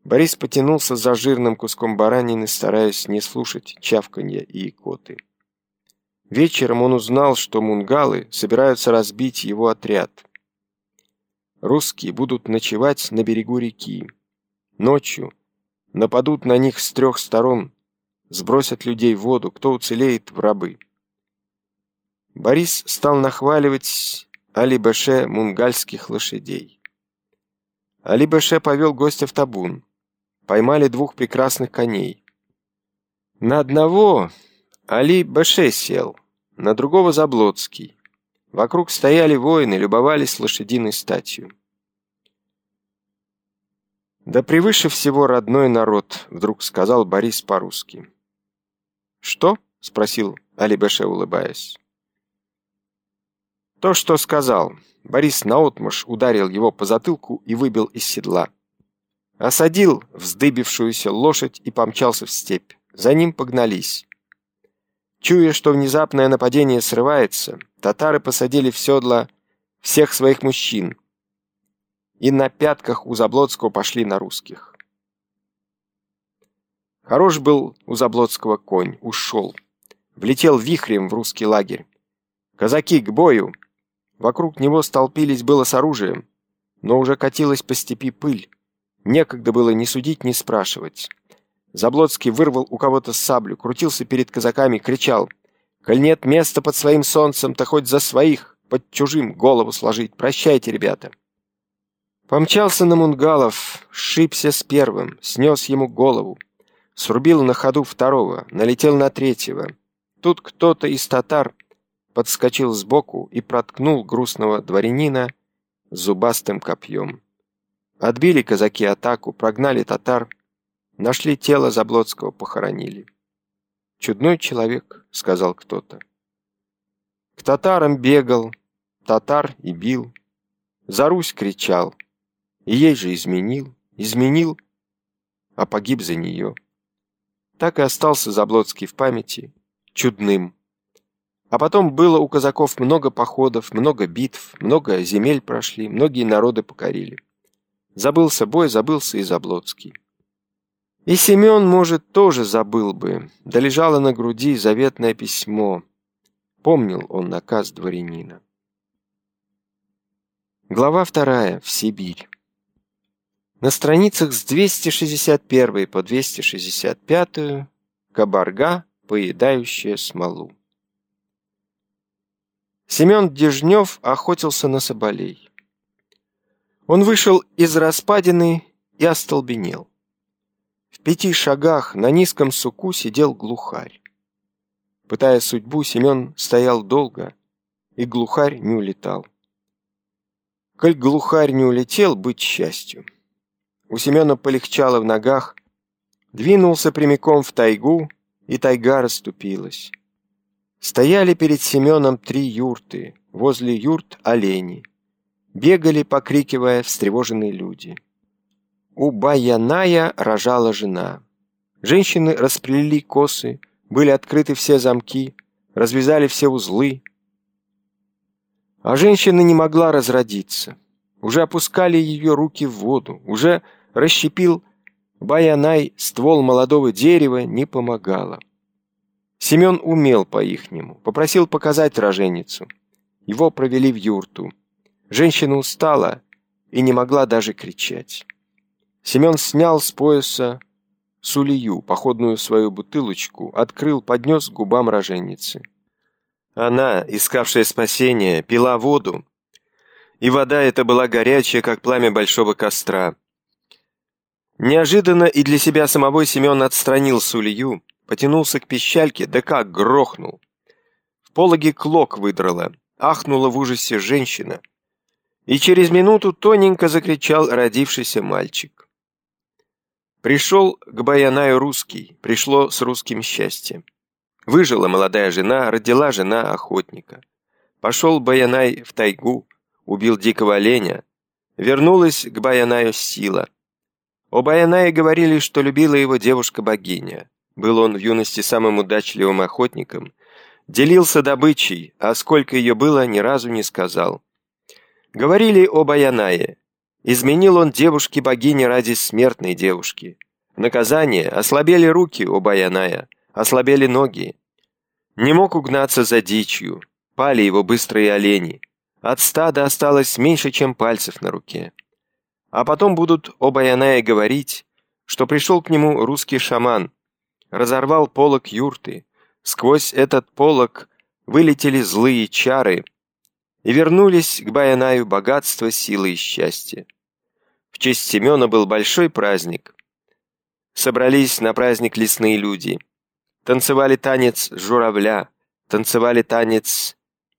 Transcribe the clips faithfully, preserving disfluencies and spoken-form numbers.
Борис потянулся за жирным куском баранины, стараясь не слушать чавканья и икоты. Вечером он узнал, что мунгалы собираются разбить его отряд. Русские будут ночевать на берегу реки. Ночью нападут на них с трех сторон, сбросят людей в воду, кто уцелеет — в рабы. Борис стал нахваливать Али-Беше мунгальских лошадей. Али-Беше повел гостя в табун. Поймали двух прекрасных коней. На одного Али-Беше сел, на другого Заблоцкий. Вокруг стояли воины, любовались лошадиной статью. «Да превыше всего родной народ», — вдруг сказал Борис по-русски. «Что?» — спросил Али-Беше, улыбаясь. «То, что сказал». Борис наотмашь ударил его по затылку и выбил из седла. Осадил вздыбившуюся лошадь и помчался в степь. За ним погнались. Чуя, что внезапное нападение срывается, татары посадили в седла всех своих мужчин и на пятках у Заблоцкого пошли на русских. Хорош был у Заблоцкого конь, ушел. Влетел вихрем в русский лагерь. «Казаки, к бою!» Вокруг него столпились было с оружием, но уже катилась по степи пыль. Некогда было ни судить, ни спрашивать. Заблоцкий вырвал у кого-то саблю, крутился перед казаками, кричал: «Коль нет места под своим солнцем, то хоть за своих, под чужим голову сложить. Прощайте, ребята!» Помчался на мунгалов, сшибся с первым, снес ему голову, срубил на ходу второго, налетел на третьего. Тут кто-то из татар подскочил сбоку и проткнул грустного дворянина зубастым копьем. Отбили казаки атаку, прогнали татар, нашли тело Заблоцкого, похоронили. «Чудной человек», — сказал кто-то. К татарам бегал, татар и бил, за Русь кричал, и ей же изменил, изменил, а погиб за нее. Так и остался Заблоцкий в памяти чудным. А потом было у казаков много походов, много битв, много земель прошли, многие народы покорили. Забылся бой, забылся и Заблоцкий. И Семен, может, тоже забыл бы, да лежало на груди заветное письмо. Помнил он наказ дворянина. Глава вторая. В Сибирь. На страницах с двести шестьдесят первой по двести шестьдесят пятую кабарга, поедающая смолу. Семен Дежнев охотился на соболей. Он вышел из распадины и остолбенел. В пяти шагах на низком суку сидел глухарь. Пытая судьбу, Семен стоял долго, и глухарь не улетал. Коль глухарь не улетел, быть счастью. У Семена полегчало в ногах, двинулся прямиком в тайгу, и тайга расступилась. Стояли перед Семеном три юрты, возле юрт олени. Бегали, покрикивая, встревоженные люди. У Баяная рожала жена. Женщины расплели косы, были открыты все замки, развязали все узлы. А женщина не могла разродиться. Уже опускали ее руки в воду, уже расщепил Баянай ствол молодого дерева, не помогало. Семен умел по-ихнему, попросил показать роженицу. Его провели в юрту. Женщина устала и не могла даже кричать. Семен снял с пояса сулию, походную свою бутылочку, открыл, поднес к губам роженицы. Она, искавшая спасения, пила воду, и вода эта была горячая, как пламя большого костра. Неожиданно и для себя самого Семен отстранил сулию, потянулся к пищальке, да как грохнул. В пологе клок выдрала, ахнула в ужасе женщина, и через минуту тоненько закричал родившийся мальчик. Пришел к Баянаю русский, пришло с русским счастье. Выжила молодая жена, родила жена охотника. Пошел Баянай в тайгу, убил дикого оленя. Вернулась к Баянаю сила. О Баянае говорили, что любила его девушка-богиня. Был он в юности самым удачливым охотником. Делился добычей, а сколько ее было, ни разу не сказал. Говорили о Баянае. Изменил он девушке-богине ради смертной девушки. В наказание ослабели руки у Баяная, ослабели ноги. Не мог угнаться за дичью, пали его быстрые олени. От стада осталось меньше, чем пальцев на руке. А потом будут о Баянае говорить, что пришел к нему русский шаман, разорвал полог юрты, сквозь этот полог вылетели злые чары, и вернулись к Баянаю богатство, силы и счастье. В честь Семена был большой праздник. Собрались на праздник лесные люди. Танцевали танец журавля, танцевали танец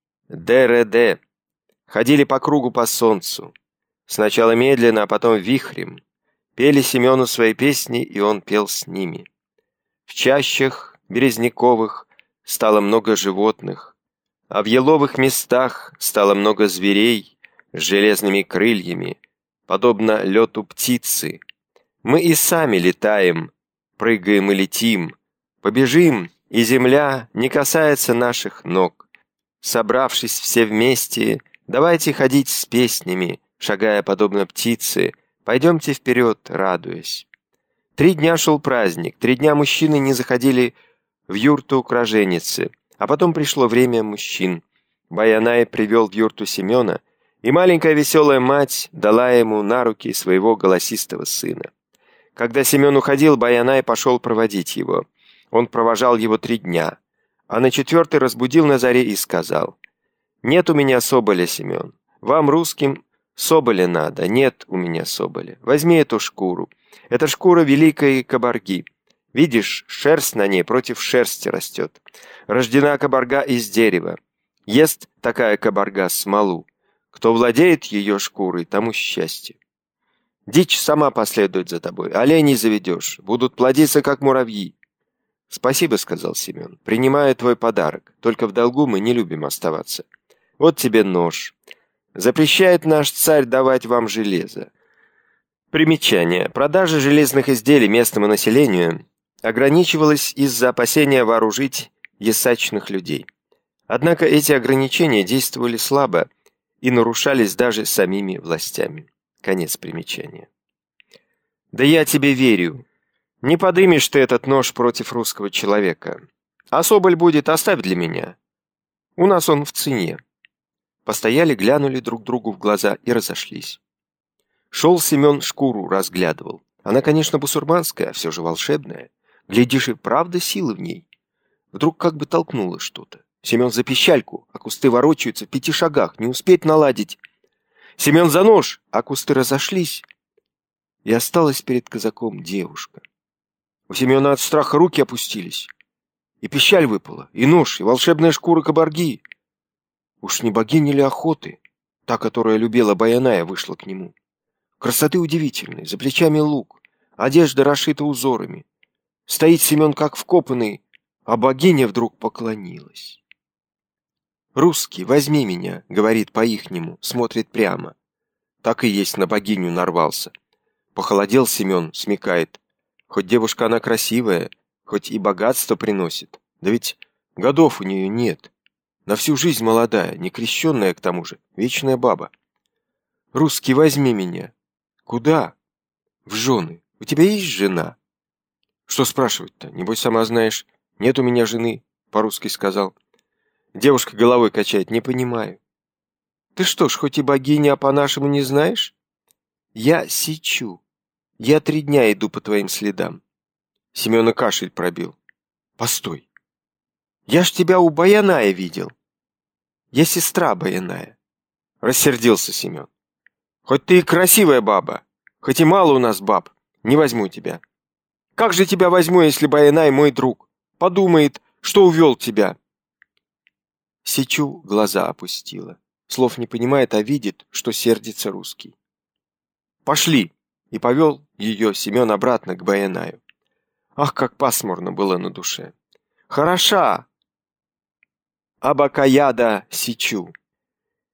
ДРД, ходили по кругу по солнцу. Сначала медленно, а потом вихрем. Пели Семену свои песни, и он пел с ними. В чащах березняковых стало много животных, а в еловых местах стало много зверей с железными крыльями, подобно лету птицы. Мы и сами летаем, прыгаем и летим, побежим, и земля не касается наших ног. Собравшись все вместе, давайте ходить с песнями, шагая подобно птице, пойдемте вперед, радуясь. Три дня шел праздник, три дня мужчины не заходили в юрту к роженице, а потом пришло время мужчин. Баянай привел в юрту Семена, и маленькая веселая мать дала ему на руки своего голосистого сына. Когда Семен уходил, Баянай пошел проводить его. Он провожал его три дня, а на четвертый разбудил на заре и сказал: «Нет у меня соболя, Семен. Вам, русским, соболя надо. Нет у меня соболя. Возьми эту шкуру. Это шкура великой кабарги. Видишь, шерсть на ней против шерсти растет. Рождена кабарга из дерева. Ест такая кабарга смолу. Кто владеет ее шкурой, тому счастье. Дичь сама последует за тобой. Оленей заведешь. Будут плодиться, как муравьи». «Спасибо», — сказал Семен. «Принимаю твой подарок. Только в долгу мы не любим оставаться. Вот тебе нож. Запрещает наш царь давать вам железо». Примечание. Продажа железных изделий местному населению ограничивалась из-за опасения вооружить ясачных людей. Однако эти ограничения действовали слабо и нарушались даже самими властями. Конец примечания. «Да я тебе верю. Не подымешь ты этот нож против русского человека. А соболь будет, оставь для меня. У нас он в цене». Постояли, глянули друг другу в глаза и разошлись. Шел Семен, шкуру разглядывал. Она, конечно, бусурманская, а все же волшебная. Глядишь, и правда сила в ней. Вдруг как бы толкнуло что-то. Семен за пищальку, а кусты ворочаются в пяти шагах, не успеть наладить. Семен за нож, а кусты разошлись. И осталась перед казаком девушка. У Семена от страха руки опустились. И пищаль выпала, и нож, и волшебная шкура кабарги. Уж не богиня ли охоты, та, которая любила Баяная, вышла к нему. Красоты удивительной, за плечами лук, одежда расшита узорами. Стоит Семен как вкопанный, а богиня вдруг поклонилась. «Русский, возьми меня», — говорит по-ихнему, смотрит прямо. Так и есть, на богиню нарвался. Похолодел Семен, смекает. Хоть девушка она красивая, хоть и богатство приносит, да ведь годов у нее нет. На всю жизнь молодая, некрещенная к тому же, вечная баба. «Русский, возьми меня». «Куда?» «В жены. У тебя есть жена?» «Что спрашивать-то? Небось, сама знаешь. Нет у меня жены», — по-русски сказал. Девушка головой качает. «Не понимаю». «Ты что ж, хоть и богиня, а по-нашему не знаешь?» «Я сичу. Я три дня иду по твоим следам». Семена кашель пробил. «Постой. Я ж тебя у Баяная видел. Я сестра Баяная». Рассердился Семен. «Хоть ты и красивая баба, хоть и мало у нас баб, не возьму тебя. Как же тебя возьму, если Баянай мой друг? Подумает, что увел тебя». Сичу глаза опустила. Слов не понимает, а видит, что сердится русский. «Пошли!» И повел ее Семен обратно к Баянаю. Ах, как пасмурно было на душе. Хороша Абакаяда Сичу.